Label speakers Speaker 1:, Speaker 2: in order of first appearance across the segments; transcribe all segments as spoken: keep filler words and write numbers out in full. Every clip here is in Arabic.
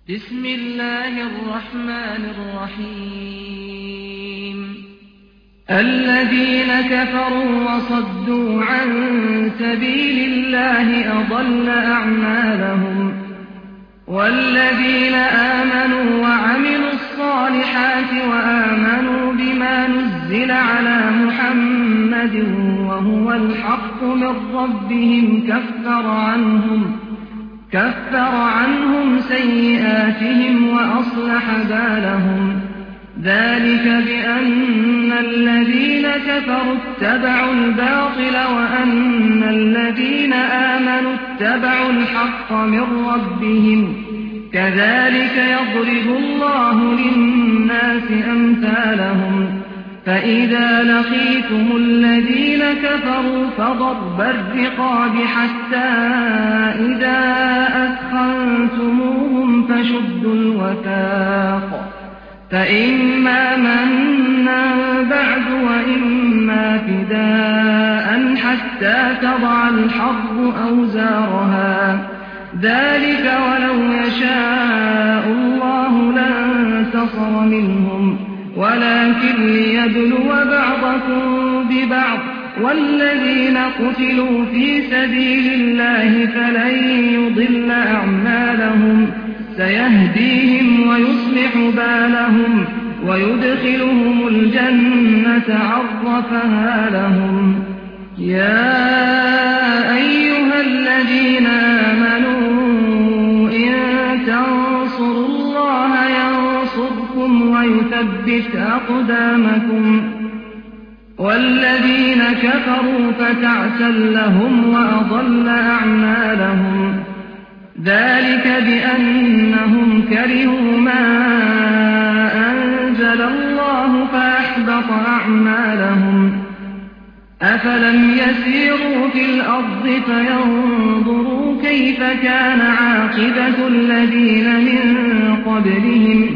Speaker 1: بسم الله الرحمن الرحيم الذين كفروا وصدوا عن سبيل الله أضل أعمالهم والذين آمنوا وعملوا الصالحات وآمنوا بما نزل على محمد وهو الحق من ربهم كفر عنهم كفر عنهم سيئاتهم وأصلح بالهم ذلك بأن الذين كفروا اتبعوا الباطل وأن الذين آمنوا اتبعوا الحق من ربهم كذلك يضرب الله للناس أمثالهم فإذا لقيتم الذين كفروا فضرب الرقاب حتى إذا أثخنتموهم فشدوا الوثاق فإما منا بعد وإما فداء حتى تضع الحرب أوزارها ذلك ولو يشاء الله لانتصر منهم ولكن ليبلو بعضكم ببعض والذين قتلوا في سبيل الله فلن يضل أعمالهم سيهديهم ويصلح بالهم ويدخلهم الجنة عرفها لهم يا أيها الذين آمنوا إن تنصروا الله ينصركم ويثبت أقدامكم والذين كفروا فتعسا لهم وأضل أعمالهم ذلك بأنهم كرهوا ما أنزل الله فأحبط أعمالهم أفلم يسيروا في الأرض فينظروا كيف كان عاقبة الذين من قبلهم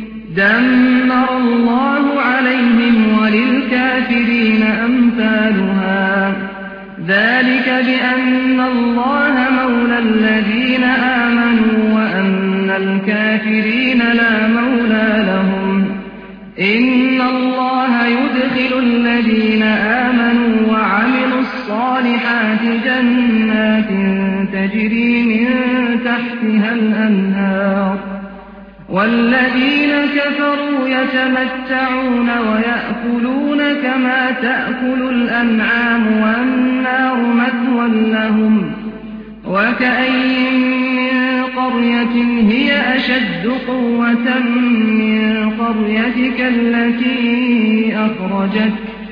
Speaker 1: دمر الله عليهم وللكافرين أمثالها ذلك بأن الله مولى الذين آمنوا وأن الكافرين لا مولى لهم إن الله يدخل الذين آمنوا وعملوا الصالحات جنات تجري من تحتها الأنهار والذين كفروا يتمتعون ويأكلون كما تأكل الأنعام والنار مثوى لهم وكأين من قرية هي أشد قوة من قريتك التي أخرجت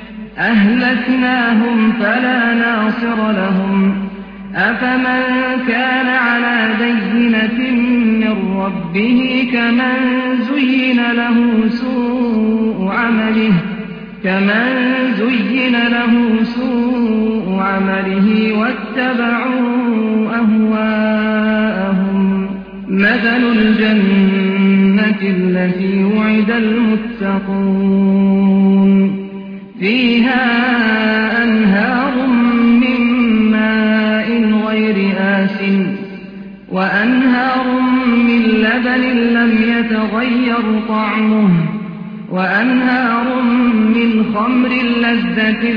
Speaker 1: أهلكناهم فلا ناصر لهم أفمن كان على بينة من ربه كمن زين له سوء عمله كمن زين له سوء عمله واتبعوا أهواءهم مثل الجنة التي وعد المتقون فيها أنهار من ماء غير آسٍ وأنهار من لبن لم يتغير طعمه وأنهار من خمر لذة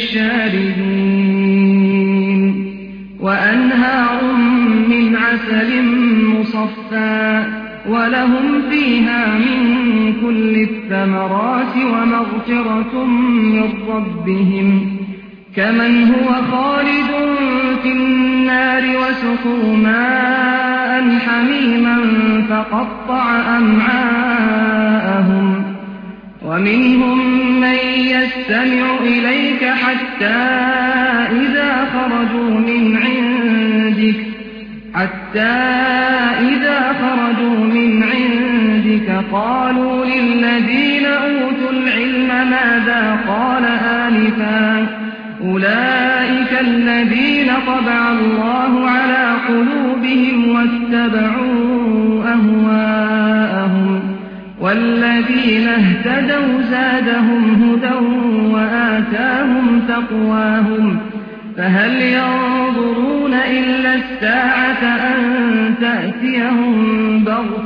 Speaker 1: للشاربين وأنهار من عسل مصفى ولهم فيها من كل الثمرات ومغفرة من ربهم كمن هو خالد في النار وسقوا ماء حميما فقطع أمعاءهم ومنهم من يستمع إليك حتى إذا خرجوا من عندك حتى إذا خرجوا من عندك قالوا للذين أوتوا العلم ماذا قال آنفا أولئك الذين طبع الله على قلوبهم واتبعوا أهواءهم والذين اهتدوا زادهم هدى وآتاهم تقواهم فهل ينظرون إلا الساعة أن تأتيهم بغتة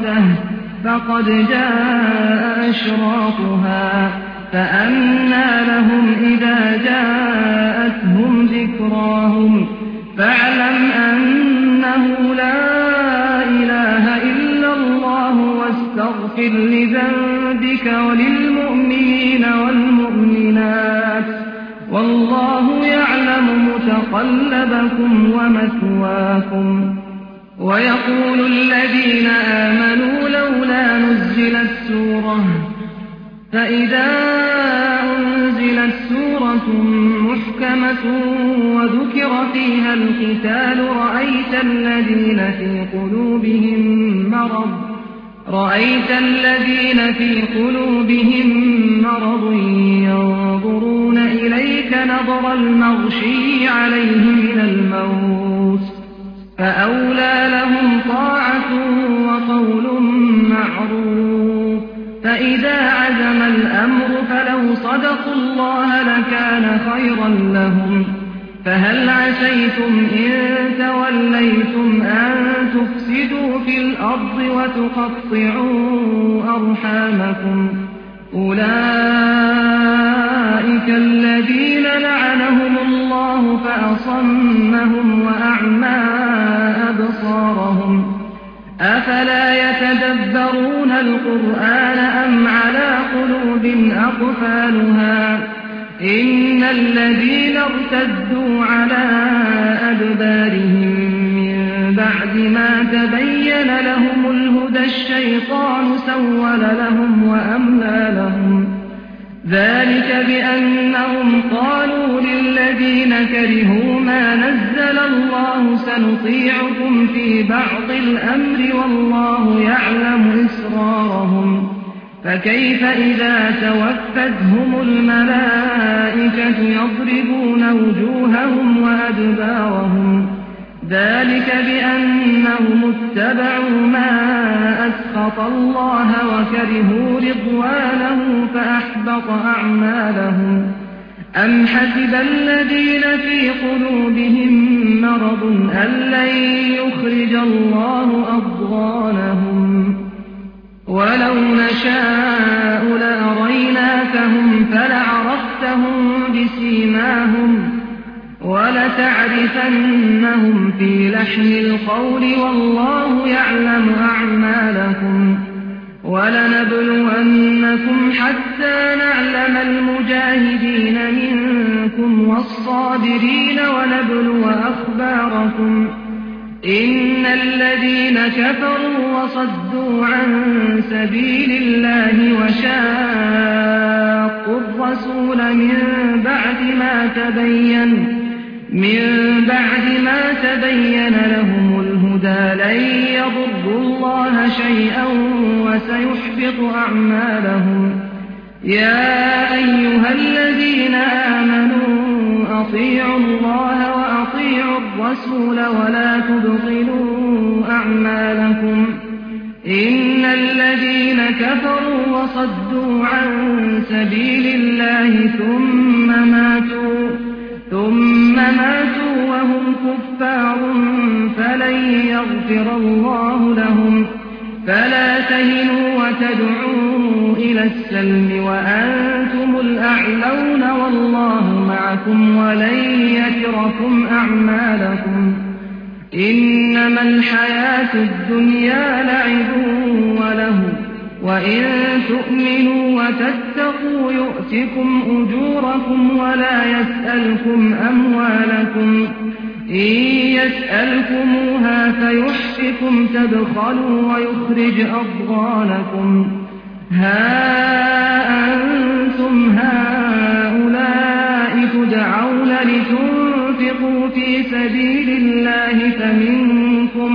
Speaker 1: أبصرته فقد جاء أشراطها فأنى لهم إذا جاءتهم ذكراهم فاعلم أنه لا إله إلا الله واستغفر لذنبك وللمؤمنين والمؤمنات والله يعلم متقلبكم ومثواكم. ويقول الذين آمنوا لولا نزلت سورة فإذا أنزلت سورة محكمة وذكر فيها القتال رأيت الذين في قلوبهم مرض رأيت الذين في قلوبهم مرض ينظرون إليك نظر المغشي عليه من الموت فأولى لهم طاعة وقول معروف. فإذا عزم الأمر فلو صدقوا الله لكان خيرا لهم. فهل عسيتم إن توليتم أن تفسدوا في الأرض وتقطعوا أرحامكم أولئك الذين لعنهم الله فأصمهم وأعمى أبصارهم أفلا يتدبرون القرآن أم على قلوب أقفالها إن الذين ارتدوا على أدبارهم من بعد ما تبين لهم الهدى الشيطان سول لهم وأملى لهم ذلك بأنهم قالوا للذين كرهوا ما نزل الله سنطيعكم في بعض الأمر والله يعلم إسرارهم فكيف إذا توفتهم الملائكة يضربون وجوههم وأدبارهم ذلك بأنهم اتبعوا ما أسخط الله وكرهوا رضوانه فأحبط أعمالهم. أم حسب الذين في قلوبهم مرض أن لن يخرج الله أضغانهم ولو نشاء لأريناكهم فلعرفتهم بسيماهم ولتعرفنهم في لحن القول والله يعلم أعمالكم. ولنبلونكم حتى نعلم المجاهدين منكم والصابرين ونبلو أخباركم إن الذين كفروا وصدوا عن سبيل الله وشاقوا الرسول من بعد ما تبين من بعد ما تبين لهم الهدى لن يضروا الله شيئا وسيحبط أعمالهم. يا أيها الذين آمنوا أطيعوا الله وأطيعوا الرسول ولا تبطلوا أعمالكم إن الذين كفروا وصدوا عن سبيل الله ثم ماتوا ثم ماتوا وهم كفار فلن يغفر الله لهم. فلا تهنوا وتدعوا إلى السلم وأنتم الأعلون والله معكم ولن يتركم أعمالكم. إنما الحياة الدنيا لعب وله وإن تؤمنوا وتتقوا يؤتكم أجوركم ولا يسألكم أموالكم إن يسألكموها فيحفكم تبخلوا ويخرج أضغانكم. ها أنتم هؤلاء تدعون لتنفقوا في سبيل الله فمنكم,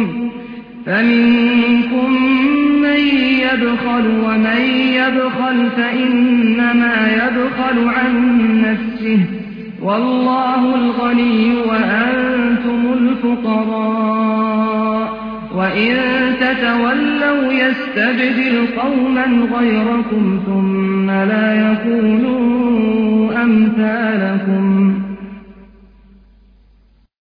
Speaker 1: فمنكم من يبخل ومن يبخل فإنما يبخل عن نفسه والله الغني وأنتم الفقراء وإن تتولوا يستبدل قوما غيركم ثم لا يكونوا أمثالكم.